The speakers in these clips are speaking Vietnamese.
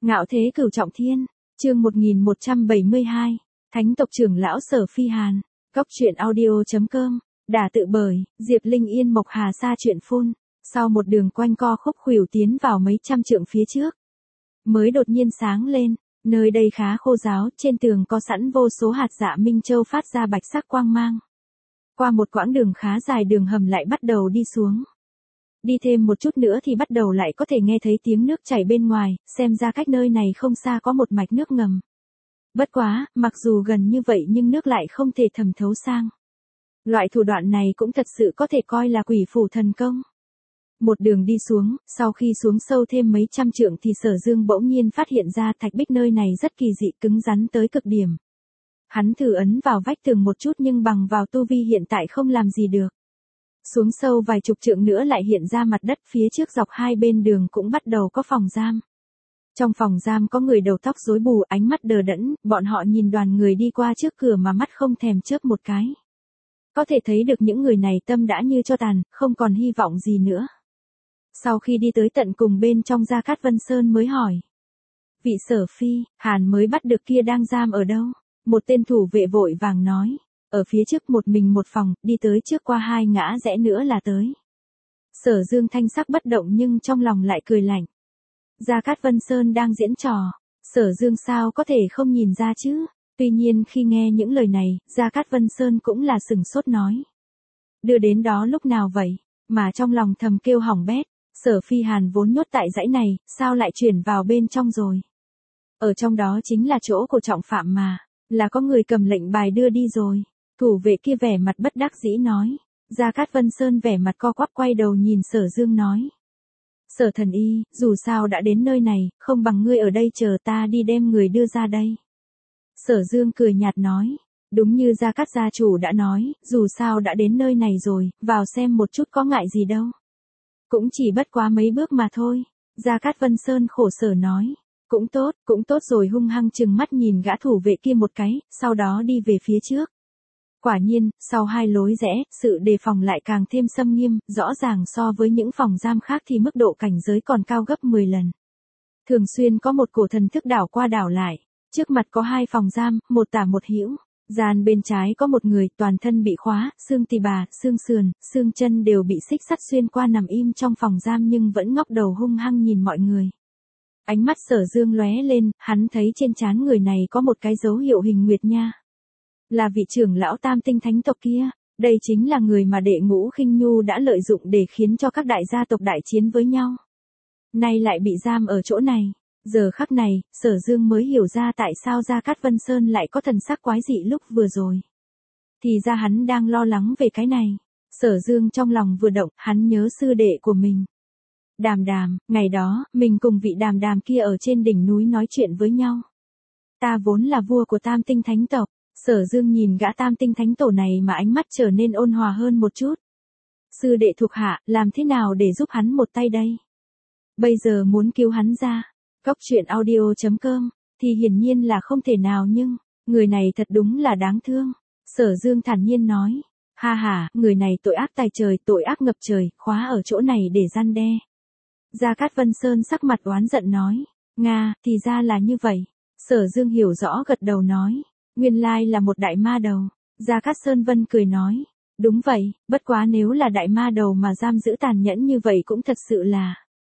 Ngạo thế cửu trọng thiên, chương 1172, Thánh tộc trưởng lão Sở Phi Hàn, Góc truyện audio.com, đả tự bởi, Diệp Linh Yên Mộc Hà Sa chuyện phun, sau một đường quanh co khúc khuỷu tiến vào mấy trăm trượng phía trước. Mới đột nhiên sáng lên, nơi đây khá khô ráo, trên tường có sẵn vô số hạt dạ Minh Châu phát ra bạch sắc quang mang. Qua một quãng đường khá dài đường hầm lại bắt đầu đi xuống. Đi thêm một chút nữa thì bắt đầu lại có thể nghe thấy tiếng nước chảy bên ngoài, xem ra cách nơi này không xa có một mạch nước ngầm. Bất quá, mặc dù gần như vậy nhưng nước lại không thể thẩm thấu sang. Loại thủ đoạn này cũng thật sự có thể coi là quỷ phủ thần công. Một đường đi xuống, sau khi xuống sâu thêm mấy trăm trượng thì Sở Dương bỗng nhiên phát hiện ra thạch bích nơi này rất kỳ dị, cứng rắn tới cực điểm. Hắn thử ấn vào vách tường một chút nhưng bằng vào tu vi hiện tại không làm gì được. Xuống sâu vài chục trượng nữa lại hiện ra mặt đất, phía trước dọc hai bên đường cũng bắt đầu có phòng giam. Trong phòng giam có người đầu tóc rối bù, ánh mắt đờ đẫn, bọn họ nhìn đoàn người đi qua trước cửa mà mắt không thèm chớp một cái. Có thể thấy được những người này tâm đã như tro tàn, không còn hy vọng gì nữa. Sau khi đi tới tận cùng bên trong, Gia Cát Vân Sơn mới hỏi: vị Sở Phi Hàn mới bắt được kia đang giam ở đâu? Một tên thủ vệ vội vàng nói: ở phía trước một mình một phòng, đi tới trước qua hai ngã rẽ nữa là tới. Sở Dương thanh sắc bất động nhưng trong lòng lại cười lạnh. Gia Cát Vân Sơn đang diễn trò, Sở Dương sao có thể không nhìn ra chứ? Tuy nhiên khi nghe những lời này, Gia Cát Vân Sơn cũng là sừng sốt nói: đưa đến đó lúc nào vậy? Mà trong lòng thầm kêu hỏng bét, Sở Phi Hàn vốn nhốt tại dãy này, sao lại chuyển vào bên trong rồi? Ở trong đó chính là chỗ của trọng phạm mà, là có người cầm lệnh bài đưa đi rồi. Thủ vệ kia vẻ mặt bất đắc dĩ nói. Gia Cát Vân Sơn vẻ mặt co quắp quay đầu nhìn Sở Dương nói: Sở thần y, dù sao đã đến nơi này, không bằng ngươi ở đây chờ ta đi đem người đưa ra đây. Sở Dương cười nhạt nói: đúng như Gia Cát gia chủ đã nói, dù sao đã đến nơi này rồi, vào xem một chút có ngại gì đâu. Cũng chỉ bất quá mấy bước mà thôi. Gia Cát Vân Sơn khổ sở nói: cũng tốt rồi, hung hăng chừng mắt nhìn gã thủ vệ kia một cái, sau đó đi về phía trước. Quả nhiên, sau hai lối rẽ, sự đề phòng lại càng thêm xâm nghiêm, rõ ràng so với những phòng giam khác thì mức độ cảnh giới còn cao gấp 10 lần. Thường xuyên có một cổ thần thức đảo qua đảo lại, trước mặt có hai phòng giam, một tả một hữu. Gian bên trái có một người, toàn thân bị khóa, xương tỳ bà, xương sườn, xương chân đều bị xích sắt xuyên qua, nằm im trong phòng giam nhưng vẫn ngóc đầu hung hăng nhìn mọi người. Ánh mắt Sở Dương lóe lên, hắn thấy trên trán người này có một cái dấu hiệu hình nguyệt nha. Là vị trưởng lão Tam Tinh Thánh tộc kia, đây chính là người mà Đệ Ngũ Khinh Nhu đã lợi dụng để khiến cho các đại gia tộc đại chiến với nhau. Nay lại bị giam ở chỗ này. Giờ khắc này, Sở Dương mới hiểu ra tại sao Gia Cát Vân Sơn lại có thần sắc quái dị lúc vừa rồi. Thì ra hắn đang lo lắng về cái này. Sở Dương trong lòng vừa động, hắn nhớ sư đệ của mình. Đàm Đàm, ngày đó, mình cùng vị Đàm Đàm kia ở trên đỉnh núi nói chuyện với nhau. Ta vốn là vua của Tam Tinh Thánh tộc. Sở Dương nhìn gã Tam Tinh Thánh tổ này mà ánh mắt trở nên ôn hòa hơn một chút. Sư đệ thuộc hạ, làm thế nào để giúp hắn một tay đây? Bây giờ muốn cứu hắn ra, Góc truyện audio.com, thì hiển nhiên là không thể nào, nhưng, người này thật đúng là đáng thương. Sở Dương thản nhiên nói: ha ha, người này tội ác tày trời, tội ác ngập trời, khóa ở chỗ này để răn đe. Gia Cát Vân Sơn sắc mặt oán giận nói: Nga, thì ra là như vậy. Sở Dương hiểu rõ gật đầu nói: nguyên lai là một đại ma đầu. Gia Cát Sơn Vân cười nói: đúng vậy, bất quá nếu là đại ma đầu mà giam giữ tàn nhẫn như vậy cũng thật sự là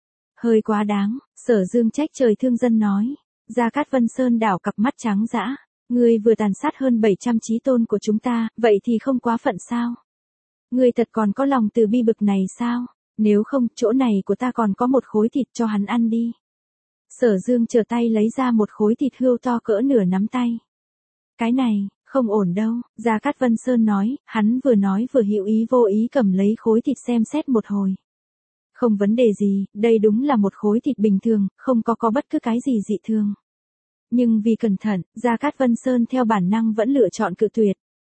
hơi quá đáng. Sở Dương trách trời thương dân nói. Gia Cát Vân Sơn đảo cặp mắt trắng dã: ngươi vừa tàn sát hơn 700 chí tôn của chúng ta, vậy thì không quá phận sao? Ngươi thật còn có lòng từ bi bực này sao? Nếu không, chỗ này của ta còn có một khối thịt cho hắn ăn đi. Sở Dương trở tay lấy ra một khối thịt hươu to cỡ nửa nắm tay. Cái này, không ổn đâu, Gia Cát Vân Sơn nói, hắn vừa nói vừa hữu ý vô ý cầm lấy khối thịt xem xét một hồi. Không vấn đề gì, đây đúng là một khối thịt bình thường, không có bất cứ cái gì dị thường. Nhưng vì cẩn thận, Gia Cát Vân Sơn theo bản năng vẫn lựa chọn cự tuyệt.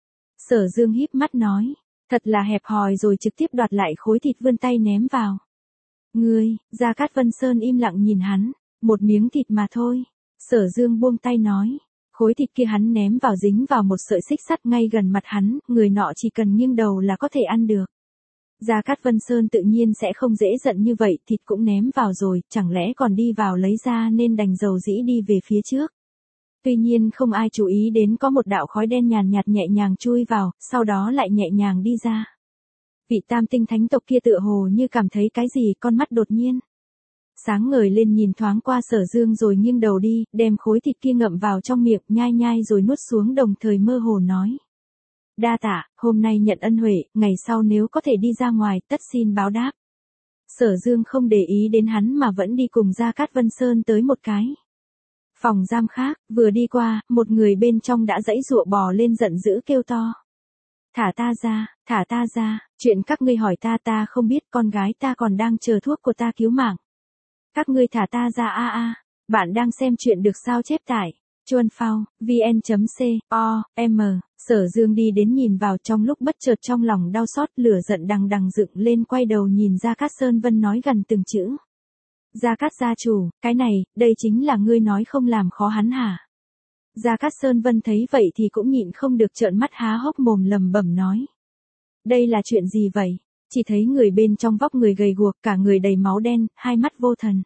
Sở Dương híp mắt nói, thật là hẹp hòi, rồi trực tiếp đoạt lại khối thịt vươn tay ném vào. Ngươi, Gia Cát Vân Sơn im lặng nhìn hắn, một miếng thịt mà thôi. Sở Dương buông tay nói. Khối thịt kia hắn ném vào dính vào một sợi xích sắt ngay gần mặt hắn, người nọ chỉ cần nghiêng đầu là có thể ăn được. Gia Cát Vân Sơn tự nhiên sẽ không dễ giận như vậy, thịt cũng ném vào rồi, chẳng lẽ còn đi vào lấy ra nên đành dầu dĩ đi về phía trước. Tuy nhiên không ai chú ý đến có một đạo khói đen nhàn nhạt nhẹ nhàng chui vào, sau đó lại nhẹ nhàng đi ra. Vị tam tinh thánh tộc kia tựa hồ như cảm thấy cái gì, con mắt đột nhiên sáng ngời lên, nhìn thoáng qua Sở Dương rồi nghiêng đầu đi, đem khối thịt kia ngậm vào trong miệng, nhai nhai rồi nuốt xuống, đồng thời mơ hồ nói. Đa tạ, hôm nay nhận ân huệ, ngày sau nếu có thể đi ra ngoài, tất xin báo đáp. Sở Dương không để ý đến hắn mà vẫn đi cùng Gia Cát Vân Sơn tới một cái phòng giam khác, vừa đi qua, một người bên trong đã giãy giụa bò lên giận dữ kêu to. Thả ta ra, chuyện các ngươi hỏi ta không biết, con gái ta còn đang chờ thuốc của ta cứu mạng. Các ngươi thả ta ra a. Bạn đang xem chuyện được sao chép tại Chuan Phao, vn.com. Sở Dương đi đến nhìn vào, trong lúc bất chợt trong lòng đau xót, lửa giận đằng đằng dựng lên, quay đầu nhìn Gia Cát Sơn Vân nói gần từng chữ. Gia Cát gia chủ, cái này, đây chính là ngươi nói không làm khó hắn hả? Gia Cát Sơn Vân thấy vậy thì cũng nhịn không được trợn mắt há hốc mồm lẩm bẩm nói. Đây là chuyện gì vậy? Chỉ thấy người bên trong vóc người gầy guộc, cả người đầy máu đen, hai mắt vô thần.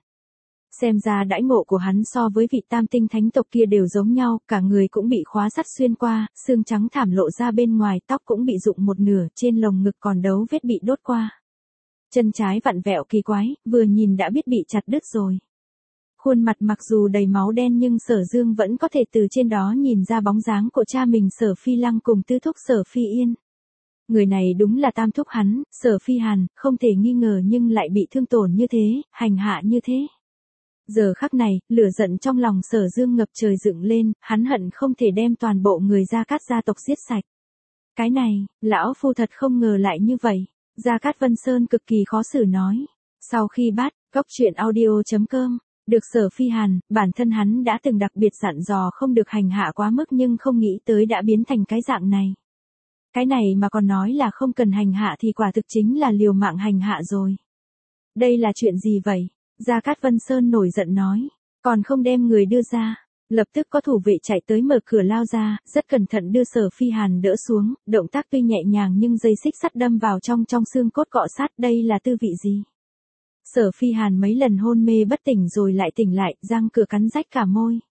Xem ra đãi ngộ của hắn so với vị tam tinh thánh tộc kia đều giống nhau, cả người cũng bị khóa sắt xuyên qua, xương trắng thảm lộ ra bên ngoài, tóc cũng bị rụng một nửa, trên lồng ngực còn dấu vết bị đốt qua. Chân trái vặn vẹo kỳ quái, vừa nhìn đã biết bị chặt đứt rồi. Khuôn mặt mặc dù đầy máu đen nhưng Sở Dương vẫn có thể từ trên đó nhìn ra bóng dáng của cha mình Sở Phi Lăng cùng tứ thúc Sở Phi Yên. Người này đúng là tam thúc hắn, Sở Phi Hàn, không thể nghi ngờ, nhưng lại bị thương tổn như thế, hành hạ như thế. Giờ khắc này, lửa giận trong lòng Sở Dương ngập trời dựng lên, hắn hận không thể đem toàn bộ người Gia Cát gia tộc giết sạch. Cái này, lão phu thật không ngờ lại như vậy. Gia Cát Vân Sơn cực kỳ khó xử nói. Sau khi bắt, góc truyện audio.com, được Sở Phi Hàn, bản thân hắn đã từng đặc biệt dặn dò không được hành hạ quá mức, nhưng không nghĩ tới đã biến thành cái dạng này. Cái này mà còn nói là không cần hành hạ thì quả thực chính là liều mạng hành hạ rồi. Đây là chuyện gì vậy? Gia Cát Vân Sơn nổi giận nói. Còn không đem người đưa ra. Lập tức có thủ vệ chạy tới mở cửa lao ra, rất cẩn thận đưa Sở Phi Hàn đỡ xuống, động tác tuy nhẹ nhàng nhưng dây xích sắt đâm vào trong xương cốt cọ sát, đây là tư vị gì? Sở Phi Hàn mấy lần hôn mê bất tỉnh rồi lại tỉnh lại, răng cửa cắn rách cả môi.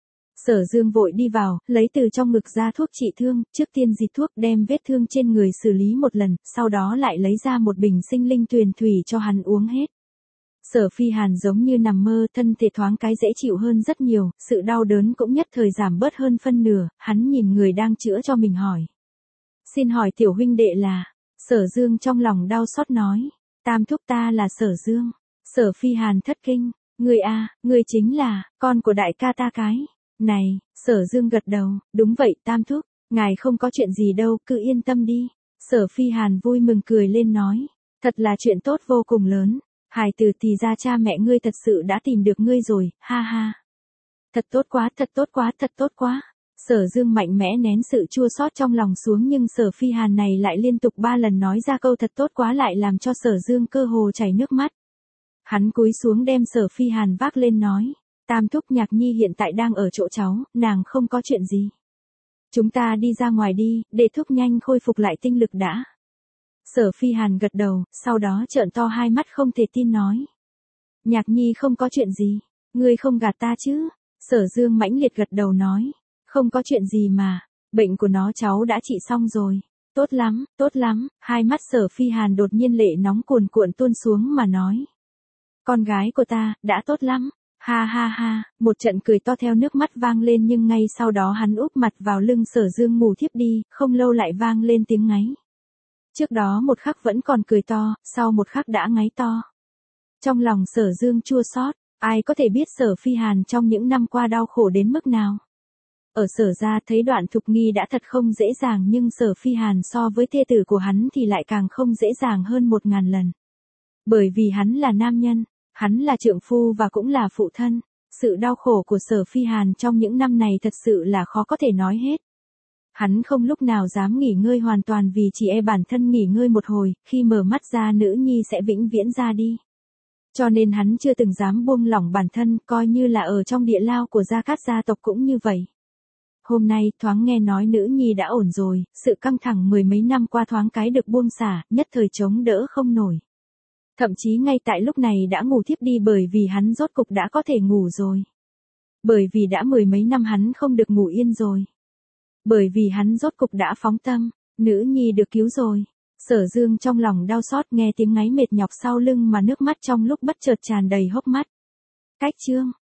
Sở Dương vội đi vào, lấy từ trong ngực ra thuốc trị thương, trước tiên dịch thuốc đem vết thương trên người xử lý một lần, sau đó lại lấy ra một bình sinh linh tuyền thủy cho hắn uống hết. Sở Phi Hàn giống như nằm mơ, thân thể thoáng cái dễ chịu hơn rất nhiều, sự đau đớn cũng nhất thời giảm bớt hơn phân nửa, hắn nhìn người đang chữa cho mình hỏi. Xin hỏi tiểu huynh đệ là? Sở Dương trong lòng đau xót nói. Tam thúc ta là Sở Dương. Sở Phi Hàn thất kinh. Người à, người chính là, con của đại ca ta cái. Này, Sở Dương gật đầu, đúng vậy tam thúc, ngài không có chuyện gì đâu, cứ yên tâm đi. Sở Phi Hàn vui mừng cười lên nói. Thật là chuyện tốt vô cùng lớn. Hài tử thì ra cha mẹ ngươi thật sự đã tìm được ngươi rồi, ha ha. Thật tốt quá, thật tốt quá, thật tốt quá. Sở Dương mạnh mẽ nén sự chua xót trong lòng xuống, nhưng Sở Phi Hàn này lại liên tục 3 lần nói ra câu thật tốt quá, lại làm cho Sở Dương cơ hồ chảy nước mắt. Hắn cúi xuống đem Sở Phi Hàn vác lên nói. Tam thúc, Nhạc Nhi hiện tại đang ở chỗ cháu, nàng không có chuyện gì. Chúng ta đi ra ngoài đi, để thúc nhanh khôi phục lại tinh lực đã. Sở Phi Hàn gật đầu, sau đó trợn to hai mắt không thể tin nói. Nhạc Nhi không có chuyện gì, ngươi không gạt ta chứ? Sở Dương mãnh liệt gật đầu nói. Không có chuyện gì mà, bệnh của nó cháu đã trị xong rồi. Tốt lắm, tốt lắm, hai mắt Sở Phi Hàn đột nhiên lệ nóng cuồn cuộn tuôn xuống mà nói. Con gái của ta, đã tốt lắm. Ha ha ha, một trận cười to theo nước mắt vang lên, nhưng ngay sau đó hắn úp mặt vào lưng Sở Dương ngủ thiếp đi, không lâu lại vang lên tiếng ngáy. Trước đó một khắc vẫn còn cười to, sau một khắc đã ngáy to. Trong lòng Sở Dương chua xót, ai có thể biết Sở Phi Hàn trong những năm qua đau khổ đến mức nào. Ở Sở gia thấy Đoạn Thục Nghi đã thật không dễ dàng, nhưng Sở Phi Hàn so với thê tử của hắn thì lại càng không dễ dàng hơn 1000 lần. Bởi vì hắn là nam nhân, hắn là trượng phu và cũng là phụ thân. Sự đau khổ của Sở Phi Hàn trong những năm này thật sự là khó có thể nói hết. Hắn không lúc nào dám nghỉ ngơi hoàn toàn vì chỉ e bản thân nghỉ ngơi một hồi, khi mở mắt ra nữ nhi sẽ vĩnh viễn ra đi. Cho nên hắn chưa từng dám buông lỏng bản thân, coi như là ở trong địa lao của Gia Cát gia tộc cũng như vậy. Hôm nay thoáng nghe nói nữ nhi đã ổn rồi, sự căng thẳng mười mấy năm qua thoáng cái được buông xả, nhất thời chống đỡ không nổi. Thậm chí ngay tại lúc này đã ngủ thiếp đi bởi vì hắn rốt cục đã có thể ngủ rồi. Bởi vì đã mười mấy năm hắn không được ngủ yên rồi. Bởi vì hắn rốt cục đã phóng tâm, nữ nhi được cứu rồi. Sở Dương trong lòng đau xót nghe tiếng ngáy mệt nhọc sau lưng mà nước mắt trong lúc bất chợt tràn đầy hốc mắt. Cách chương